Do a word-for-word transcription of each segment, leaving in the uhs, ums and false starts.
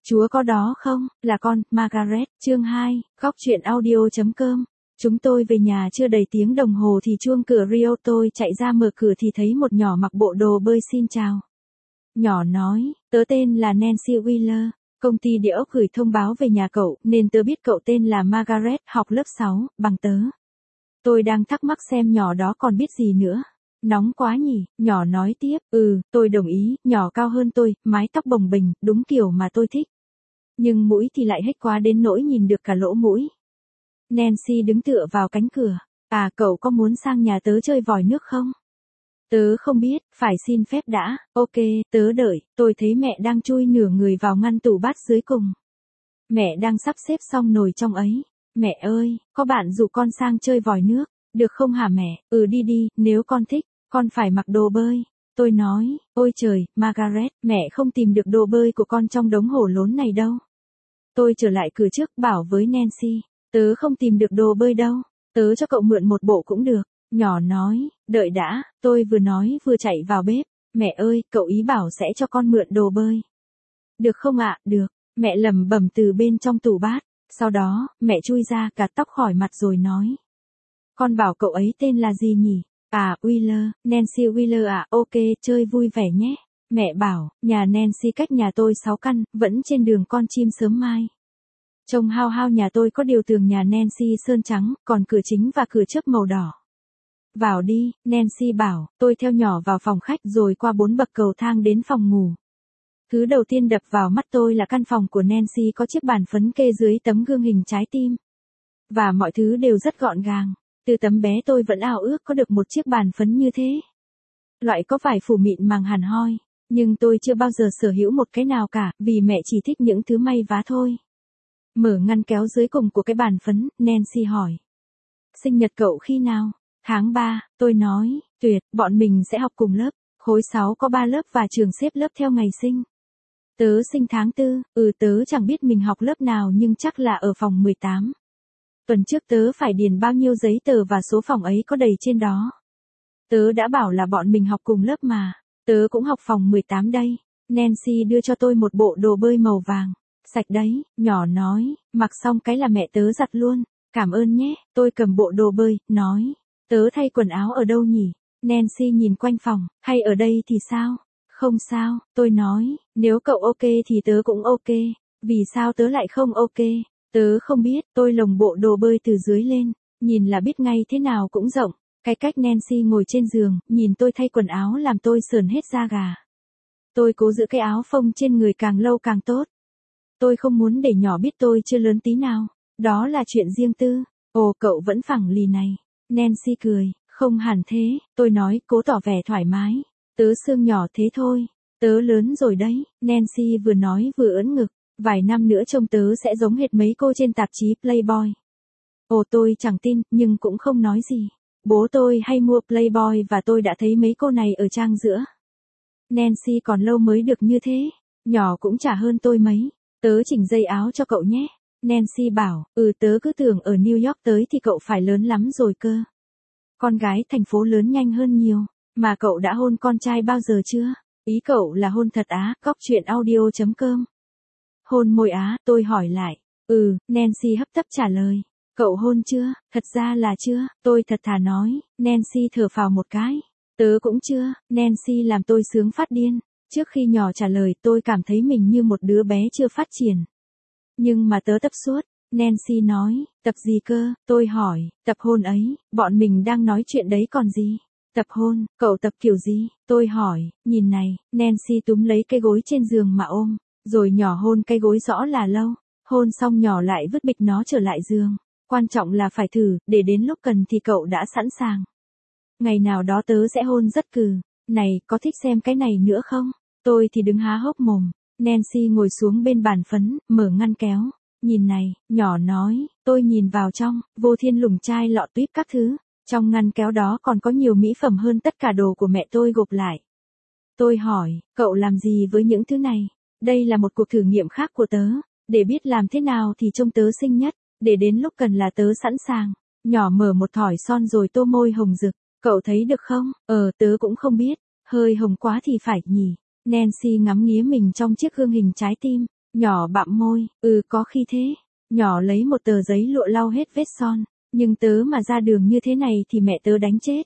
Chúa có đó không, là con, Margaret, chương hai, góc truyện audio.com. Chúng tôi về nhà chưa đầy tiếng đồng hồ thì chuông cửa Rio, tôi chạy ra mở cửa thì thấy một nhỏ mặc bộ đồ bơi xin chào. Nhỏ nói, tớ tên là Nancy Wheeler, công ty địa ốc gửi thông báo về nhà cậu nên tớ biết cậu tên là Margaret, học lớp sáu, bằng tớ. Tôi đang thắc mắc xem nhỏ đó còn biết gì nữa. Nóng quá nhỉ, nhỏ nói tiếp, ừ, tôi đồng ý, nhỏ cao hơn tôi, mái tóc bồng bềnh, đúng kiểu mà tôi thích. Nhưng mũi thì lại hết quá đến nỗi nhìn được cả lỗ mũi. Nancy đứng tựa vào cánh cửa, à cậu có muốn sang nhà tớ chơi vòi nước không? Tớ không biết, phải xin phép đã, ok, tớ đợi, tôi thấy mẹ đang chui nửa người vào ngăn tủ bát dưới cùng. Mẹ đang sắp xếp xong nồi trong ấy. Mẹ ơi, có bạn dụ con sang chơi vòi nước, được không hả mẹ? Ừ đi đi, nếu con thích, con phải mặc đồ bơi. Tôi nói, ôi trời, Margaret, mẹ không tìm được đồ bơi của con trong đống hổ lốn này đâu. Tôi trở lại cửa trước bảo với Nancy, tớ không tìm được đồ bơi đâu, tớ cho cậu mượn một bộ cũng được. Nhỏ nói, đợi đã, tôi vừa nói vừa chạy vào bếp. Mẹ ơi, cậu ý bảo sẽ cho con mượn đồ bơi. Được không ạ, được, mẹ lẩm bẩm từ bên trong tủ bát. Sau đó, mẹ chui ra gạt tóc khỏi mặt rồi nói. Con bảo cậu ấy tên là gì nhỉ? À, Wheeler, Nancy Wheeler à, ok, chơi vui vẻ nhé. Mẹ bảo, nhà Nancy cách nhà tôi sáu căn, vẫn trên đường con chim sớm mai. Trông hao hao nhà tôi có điều tường nhà Nancy sơn trắng, còn cửa chính và cửa chớp màu đỏ. Vào đi, Nancy bảo, tôi theo nhỏ vào phòng khách rồi qua bốn bậc cầu thang đến phòng ngủ. Thứ đầu tiên đập vào mắt tôi là căn phòng của Nancy có chiếc bàn phấn kê dưới tấm gương hình trái tim. Và mọi thứ đều rất gọn gàng. Từ tấm bé tôi vẫn ao ước có được một chiếc bàn phấn như thế. Loại có vải phủ mịn màng hẳn hoi. Nhưng tôi chưa bao giờ sở hữu một cái nào cả, vì mẹ chỉ thích những thứ may vá thôi. Mở ngăn kéo dưới cùng của cái bàn phấn, Nancy hỏi. Sinh nhật cậu khi nào? Tháng ba, tôi nói, tuyệt, bọn mình sẽ học cùng lớp. Khối sáu có ba lớp và trường xếp lớp theo ngày sinh. Tớ sinh tháng tư, ừ tớ chẳng biết mình học lớp nào nhưng chắc là ở phòng mười tám. Tuần trước tớ phải điền bao nhiêu giấy tờ và số phòng ấy có đầy trên đó. Tớ đã bảo là bọn mình học cùng lớp mà, tớ cũng học phòng mười tám đây. Nancy đưa cho tôi một bộ đồ bơi màu vàng, sạch đấy, nhỏ nói, mặc xong cái là mẹ tớ giặt luôn, cảm ơn nhé, tôi cầm bộ đồ bơi, nói, tớ thay quần áo ở đâu nhỉ? Nancy nhìn quanh phòng, hay ở đây thì sao? Không sao, tôi nói, nếu cậu ok thì tớ cũng ok, vì sao tớ lại không ok? Tớ không biết, tôi lồng bộ đồ bơi từ dưới lên, nhìn là biết ngay thế nào cũng rộng. Cái cách Nancy ngồi trên giường, nhìn tôi thay quần áo làm tôi sờn hết da gà. Tôi cố giữ cái áo phông trên người càng lâu càng tốt. Tôi không muốn để nhỏ biết tôi chưa lớn tí nào, đó là chuyện riêng tư. Ồ, cậu vẫn phẳng lì này. Nancy cười, không hẳn thế, tôi nói cố tỏ vẻ thoải mái. Tớ xương nhỏ thế thôi, tớ lớn rồi đấy. Nancy vừa nói vừa ưỡn ngực. Vài năm nữa trông tớ sẽ giống hệt mấy cô trên tạp chí Playboy. Ồ tôi chẳng tin, nhưng cũng không nói gì. Bố tôi hay mua Playboy và tôi đã thấy mấy cô này ở trang giữa. Nancy còn lâu mới được như thế. Nhỏ cũng chả hơn tôi mấy. Tớ chỉnh dây áo cho cậu nhé. Nancy bảo, ừ tớ cứ tưởng ở New York tới thì cậu phải lớn lắm rồi cơ. Con gái thành phố lớn nhanh hơn nhiều. Mà cậu đã hôn con trai bao giờ chưa? Ý cậu là hôn thật á, góc truyện audio.com. Hôn môi á, tôi hỏi lại. Ừ, Nancy hấp tấp trả lời. Cậu hôn chưa? Thật ra là chưa, tôi thật thà nói. Nancy thở phào một cái. Tớ cũng chưa, Nancy làm tôi sướng phát điên. Trước khi nhỏ trả lời tôi cảm thấy mình như một đứa bé chưa phát triển. Nhưng mà tớ tập suốt. Nancy nói, tập gì cơ? Tôi hỏi, tập hôn ấy, bọn mình đang nói chuyện đấy còn gì? Tập hôn, cậu tập kiểu gì? Tôi hỏi, nhìn này, Nancy túm lấy cái gối trên giường mà ôm. Rồi nhỏ hôn cái gối rõ là lâu. Hôn xong nhỏ lại vứt bịch nó trở lại giường. Quan trọng là phải thử, để đến lúc cần thì cậu đã sẵn sàng. Ngày nào đó tớ sẽ hôn rất cừ. Này, có thích xem cái này nữa không? Tôi thì đứng há hốc mồm. Nancy ngồi xuống bên bàn phấn, mở ngăn kéo. Nhìn này, nhỏ nói, tôi nhìn vào trong, vô thiên lùng chai lọ tuyếp các thứ. Trong ngăn kéo đó còn có nhiều mỹ phẩm hơn tất cả đồ của mẹ tôi gộp lại. Tôi hỏi, cậu làm gì với những thứ này? Đây là một cuộc thử nghiệm khác của tớ, để biết làm thế nào thì trông tớ xinh nhất, để đến lúc cần là tớ sẵn sàng. Nhỏ mở một thỏi son rồi tô môi hồng rực, cậu thấy được không? Ờ, tớ cũng không biết, hơi hồng quá thì phải nhỉ. Nancy ngắm nghía mình trong chiếc gương hình trái tim, Nhỏ bặm môi, ừ có khi thế. Nhỏ lấy một tờ giấy lụa lau hết vết son. Nhưng tớ mà ra đường như thế này thì mẹ tớ đánh chết.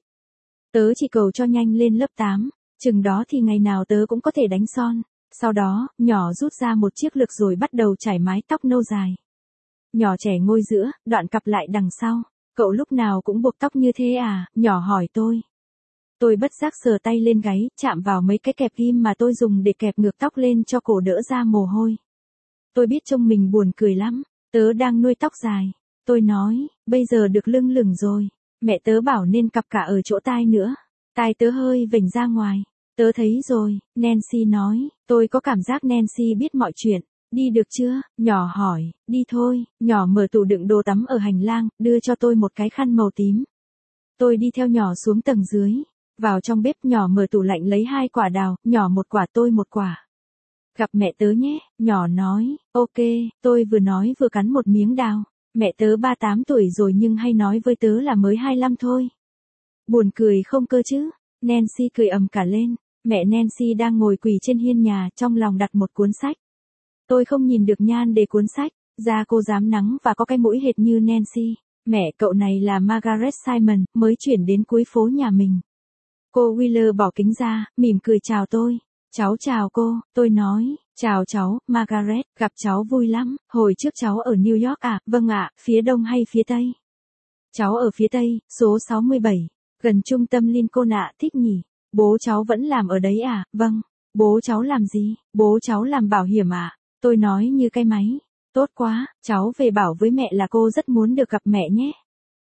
Tớ chỉ cầu cho nhanh lên lớp tám. Chừng đó thì ngày nào tớ cũng có thể đánh son. Sau đó, nhỏ rút ra một chiếc lược rồi bắt đầu chải mái tóc nâu dài. Nhỏ trẻ ngồi giữa, đoạn cặp lại đằng sau. Cậu lúc nào cũng buộc tóc như thế à? Nhỏ hỏi tôi. Tôi bất giác sờ tay lên gáy, chạm vào mấy cái kẹp ghim mà tôi dùng để kẹp ngược tóc lên cho cổ đỡ ra mồ hôi. Tôi biết trông mình buồn cười lắm. Tớ đang nuôi tóc dài. Tôi nói, bây giờ được lưng lửng rồi. Mẹ tớ bảo nên cặp cả ở chỗ tai nữa. Tai tớ hơi vểnh ra ngoài. Tớ thấy rồi, Nancy nói. Tôi có cảm giác Nancy biết mọi chuyện. Đi được chưa? Nhỏ hỏi. Đi thôi. Nhỏ mở tủ đựng đồ tắm ở hành lang, đưa cho tôi một cái khăn màu tím. Tôi đi theo nhỏ xuống tầng dưới. Vào trong bếp, nhỏ mở tủ lạnh lấy hai quả đào, nhỏ một quả tôi một quả. Gặp mẹ tớ nhé, nhỏ nói. Ok, tôi vừa nói vừa cắn một miếng đào. Mẹ tớ ba mươi tám tuổi rồi nhưng hay nói với tớ là mới hai mươi lăm thôi. Buồn cười không cơ chứ? Nancy cười ầm cả lên. Mẹ Nancy đang ngồi quỳ trên hiên nhà, trong lòng đặt một cuốn sách. Tôi không nhìn được nhan đề cuốn sách. Da cô rám nắng và có cái mũi hệt như Nancy. Mẹ cậu này là Margaret Simon, mới chuyển đến cuối phố nhà mình. Cô Wheeler bỏ kính ra, mỉm cười chào tôi. Cháu chào cô, tôi nói. Chào cháu, Margaret, gặp cháu vui lắm. Hồi trước cháu ở New York à? Vâng ạ, phía đông hay phía tây? Cháu ở phía tây, số sáu mươi bảy, gần trung tâm Lincoln ạ. Thích nhỉ? Bố cháu vẫn làm ở đấy à? Vâng. Bố cháu làm gì? Bố cháu làm bảo hiểm ạ. Tôi nói như cái máy. Tốt quá, cháu về bảo với mẹ là cô rất muốn được gặp mẹ nhé.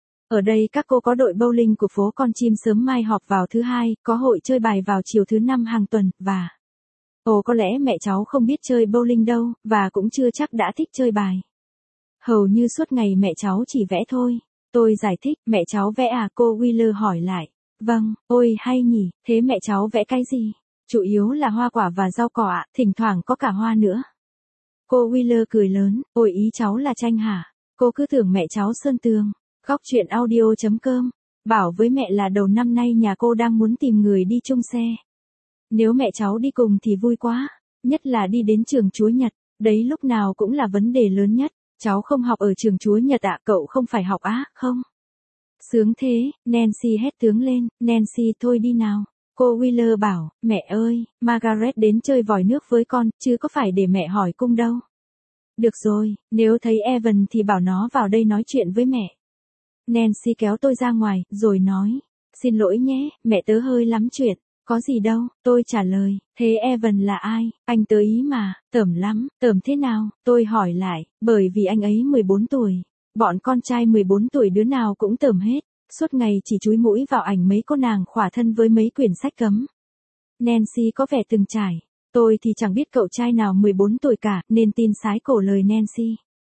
Ở đây các cô có đội bowling của phố Con Chim sớm mai họp vào thứ hai, có hội chơi bài vào chiều thứ năm hàng tuần, và... Ồ có lẽ mẹ cháu không biết chơi bowling đâu, và cũng chưa chắc đã thích chơi bài. Hầu như suốt ngày mẹ cháu chỉ vẽ thôi. Tôi giải thích, mẹ cháu vẽ à? Cô Wheeler hỏi lại. Vâng, ôi hay nhỉ, thế mẹ cháu vẽ cái gì? Chủ yếu là hoa quả và rau cỏ ạ, thỉnh thoảng có cả hoa nữa. Cô Wheeler cười lớn, ôi ý cháu là tranh hả? Cô cứ tưởng mẹ cháu sơn tường. Góc chuyện audio chấm com. Bảo với mẹ là đầu năm nay nhà cô đang muốn tìm người đi chung xe. Nếu mẹ cháu đi cùng thì vui quá. Nhất là đi đến trường Chúa Nhật. Đấy lúc nào cũng là vấn đề lớn nhất. Cháu không học ở trường Chúa Nhật ạ, cậu không phải học á, không? Sướng thế, Nancy hét tướng lên. Nancy thôi đi nào. Cô Wheeler bảo, mẹ ơi, Margaret đến chơi vòi nước với con, chứ có phải để mẹ hỏi cung đâu. Được rồi, nếu thấy Evan thì bảo nó vào đây nói chuyện với mẹ. Nancy kéo tôi ra ngoài, rồi nói. Xin lỗi nhé, mẹ tớ hơi lắm chuyện. Có gì đâu, tôi trả lời. Thế Evan là ai? Anh tớ ý mà, tởm lắm. Tởm thế nào? Tôi hỏi lại, bởi vì anh ấy mười bốn tuổi. Bọn con trai mười bốn tuổi đứa nào cũng tởm hết. Suốt ngày chỉ chúi mũi vào ảnh mấy cô nàng khỏa thân với mấy quyển sách cấm. Nancy có vẻ từng trải. Tôi thì chẳng biết cậu trai nào mười bốn tuổi cả, nên tin sái cổ lời Nancy.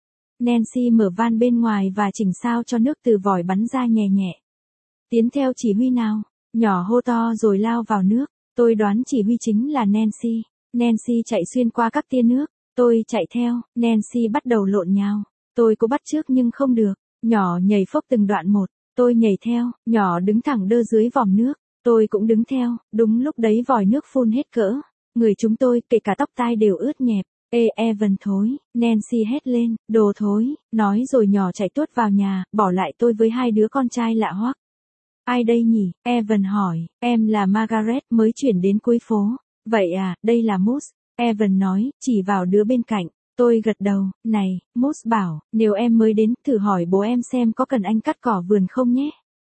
Nancy mở van bên ngoài và chỉnh sao cho nước từ vòi bắn ra nhẹ nhẹ. Tiến theo chỉ huy nào. Nhỏ hô to rồi lao vào nước. Tôi đoán chỉ huy chính là Nancy. Nancy chạy xuyên qua các tia nước. Tôi chạy theo. Nancy bắt đầu lộn nhào. Tôi cố bắt chước nhưng không được. Nhỏ nhảy phốc từng đoạn một. Tôi nhảy theo. Nhỏ đứng thẳng đơ dưới vòm nước. Tôi cũng đứng theo. Đúng lúc đấy vòi nước phun hết cỡ. Người chúng tôi, kể cả tóc tai đều ướt nhẹp. Ê Evan thối. Nancy hét lên. Đồ thối. Nói rồi nhỏ chạy tuốt vào nhà, bỏ lại tôi với hai đứa con trai lạ hoắc. Ai đây nhỉ? Evan hỏi. Em là Margaret, mới chuyển đến cuối phố. Vậy à, đây là Moose. Evan nói, chỉ vào đứa bên cạnh. Tôi gật đầu. Này, Moose bảo, nếu em mới đến, thử hỏi bố em xem có cần anh cắt cỏ vườn không nhé.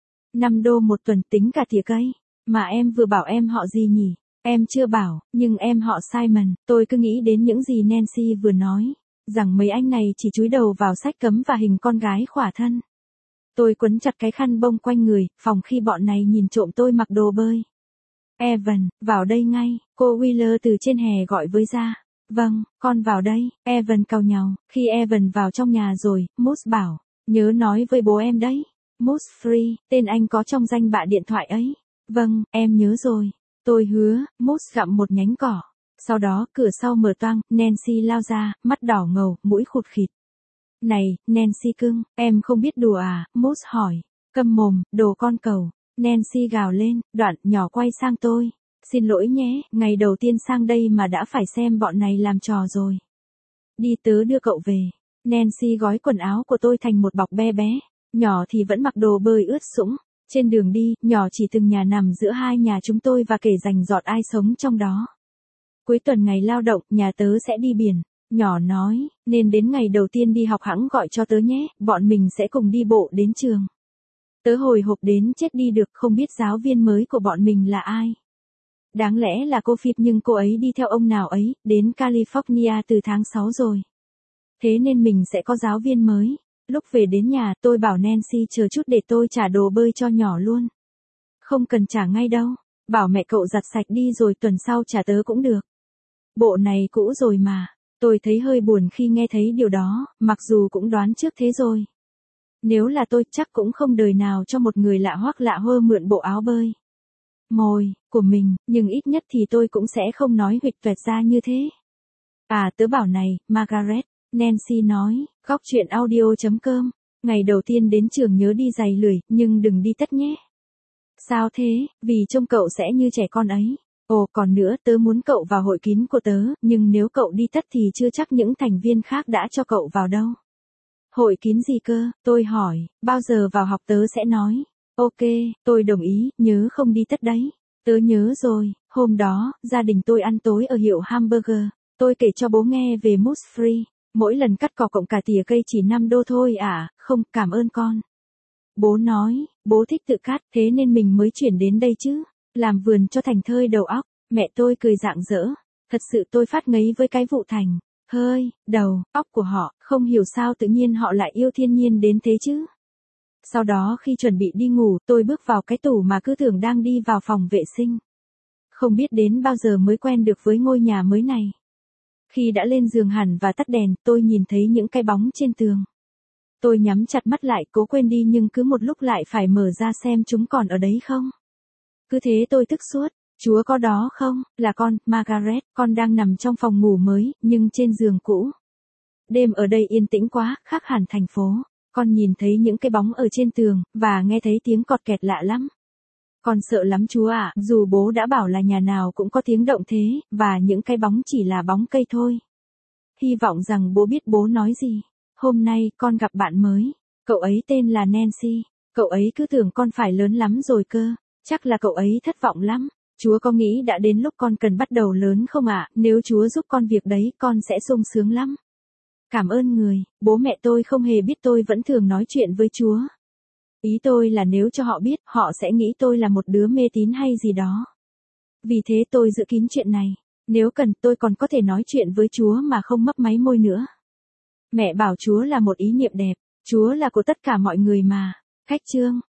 năm đô một tuần tính cả tỉa cây. Mà em vừa bảo em họ gì nhỉ? Em chưa bảo, nhưng em họ Simon. Tôi cứ nghĩ đến những gì Nancy vừa nói. Rằng mấy anh này chỉ chúi đầu vào sách cấm và hình con gái khỏa thân. Tôi quấn chặt cái khăn bông quanh người, phòng khi bọn này nhìn trộm tôi mặc đồ bơi. Evan, vào đây ngay, cô Wheeler từ trên hè gọi với ra. Vâng, con vào đây. Evan cau nhàu. Khi Evan vào trong nhà rồi, Moose bảo, nhớ nói với bố em đấy. Moose Free, tên anh có trong danh bạ điện thoại ấy. Vâng, em nhớ rồi. Tôi hứa. Moose gặm một nhánh cỏ. Sau đó, cửa sau mở toang, Nancy lao ra, mắt đỏ ngầu, mũi khụt khịt. Này, Nancy cưng, em không biết đùa à? Moose hỏi. Câm mồm, đồ con cẩu. Nancy gào lên, đoạn nhỏ quay sang tôi. Xin lỗi nhé, ngày đầu tiên sang đây mà đã phải xem bọn này làm trò rồi. Đi tớ đưa cậu về. Nancy gói quần áo của tôi thành một bọc be bé, nhỏ thì vẫn mặc đồ bơi ướt sũng. Trên đường đi, nhỏ chỉ từng nhà nằm giữa hai nhà chúng tôi và kể rành rọt ai sống trong đó. Cuối tuần ngày lao động, nhà tớ sẽ đi biển. Nhỏ nói, nên đến ngày đầu tiên đi học hẵng gọi cho tớ nhé, bọn mình sẽ cùng đi bộ đến trường. Tớ hồi hộp đến chết đi được, không biết giáo viên mới của bọn mình là ai. Đáng lẽ là cô Phip nhưng cô ấy đi theo ông nào ấy, đến California từ tháng sáu rồi. Thế nên mình sẽ có giáo viên mới. Lúc về đến nhà, tôi bảo Nancy chờ chút để tôi trả đồ bơi cho nhỏ luôn. Không cần trả ngay đâu, bảo mẹ cậu giặt sạch đi rồi tuần sau trả tớ cũng được. Bộ này cũ rồi mà. Tôi thấy hơi buồn khi nghe thấy điều đó, mặc dù cũng đoán trước thế rồi. Nếu là tôi chắc cũng không đời nào cho một người lạ hoắc lạ hơ mượn bộ áo bơi mồi của mình, nhưng ít nhất thì tôi cũng sẽ không nói huỵch toẹt ra như thế. À tớ bảo này, Margaret, Nancy nói, góc chuyện audio chấm com, ngày đầu tiên đến trường nhớ đi giày lười, nhưng đừng đi tất nhé. Sao thế, vì trông cậu sẽ như trẻ con ấy. Ồ còn nữa tớ muốn cậu vào hội kín của tớ, nhưng nếu cậu đi tất thì chưa chắc những thành viên khác đã cho cậu vào đâu. Hội kín gì cơ, tôi hỏi, bao giờ vào học tớ sẽ nói. Ok, tôi đồng ý, nhớ không đi tất đấy. Tớ nhớ rồi, hôm đó, gia đình tôi ăn tối ở hiệu hamburger. Tôi kể cho bố nghe về mousse free. Mỗi lần cắt cỏ cộng cả tỉa cây chỉ năm đô thôi à, không, cảm ơn con. Bố nói, bố thích tự cắt, thế nên mình mới chuyển đến đây chứ. Làm vườn cho thành thơi đầu óc. Mẹ tôi cười rạng rỡ. Thật sự tôi phát ngấy với cái vụ thành hơi, đầu, óc của họ, không hiểu sao tự nhiên họ lại yêu thiên nhiên đến thế chứ. Sau đó khi chuẩn bị đi ngủ, tôi bước vào cái tủ mà cứ tưởng đang đi vào phòng vệ sinh. Không biết đến bao giờ mới quen được với ngôi nhà mới này. Khi đã lên giường hẳn và tắt đèn, tôi nhìn thấy những cái bóng trên tường. Tôi nhắm chặt mắt lại cố quên đi nhưng cứ một lúc lại phải mở ra xem chúng còn ở đấy không. Cứ thế tôi thức suốt. Chúa có đó không, là con, Margaret, con đang nằm trong phòng ngủ mới, nhưng trên giường cũ. Đêm ở đây yên tĩnh quá, khác hẳn thành phố. Con nhìn thấy những cái bóng ở trên tường, và nghe thấy tiếng cọt kẹt lạ lắm. Con sợ lắm chúa ạ, dù bố đã bảo là nhà nào cũng có tiếng động thế, và những cái bóng chỉ là bóng cây thôi. Hy vọng rằng bố biết bố nói gì. Hôm nay, con gặp bạn mới. Cậu ấy tên là Nancy. Cậu ấy cứ tưởng con phải lớn lắm rồi cơ. Chắc là cậu ấy thất vọng lắm. Chúa có nghĩ đã đến lúc con cần bắt đầu lớn không ạ? Nếu Chúa giúp con việc đấy, con sẽ sung sướng lắm. Cảm ơn người, bố mẹ tôi không hề biết tôi vẫn thường nói chuyện với Chúa. Ý tôi là nếu cho họ biết, họ sẽ nghĩ tôi là một đứa mê tín hay gì đó. Vì thế tôi giữ kín chuyện này. Nếu cần, tôi còn có thể nói chuyện với Chúa mà không mấp máy môi nữa. Mẹ bảo Chúa là một ý niệm đẹp. Chúa là của tất cả mọi người mà. Cách chương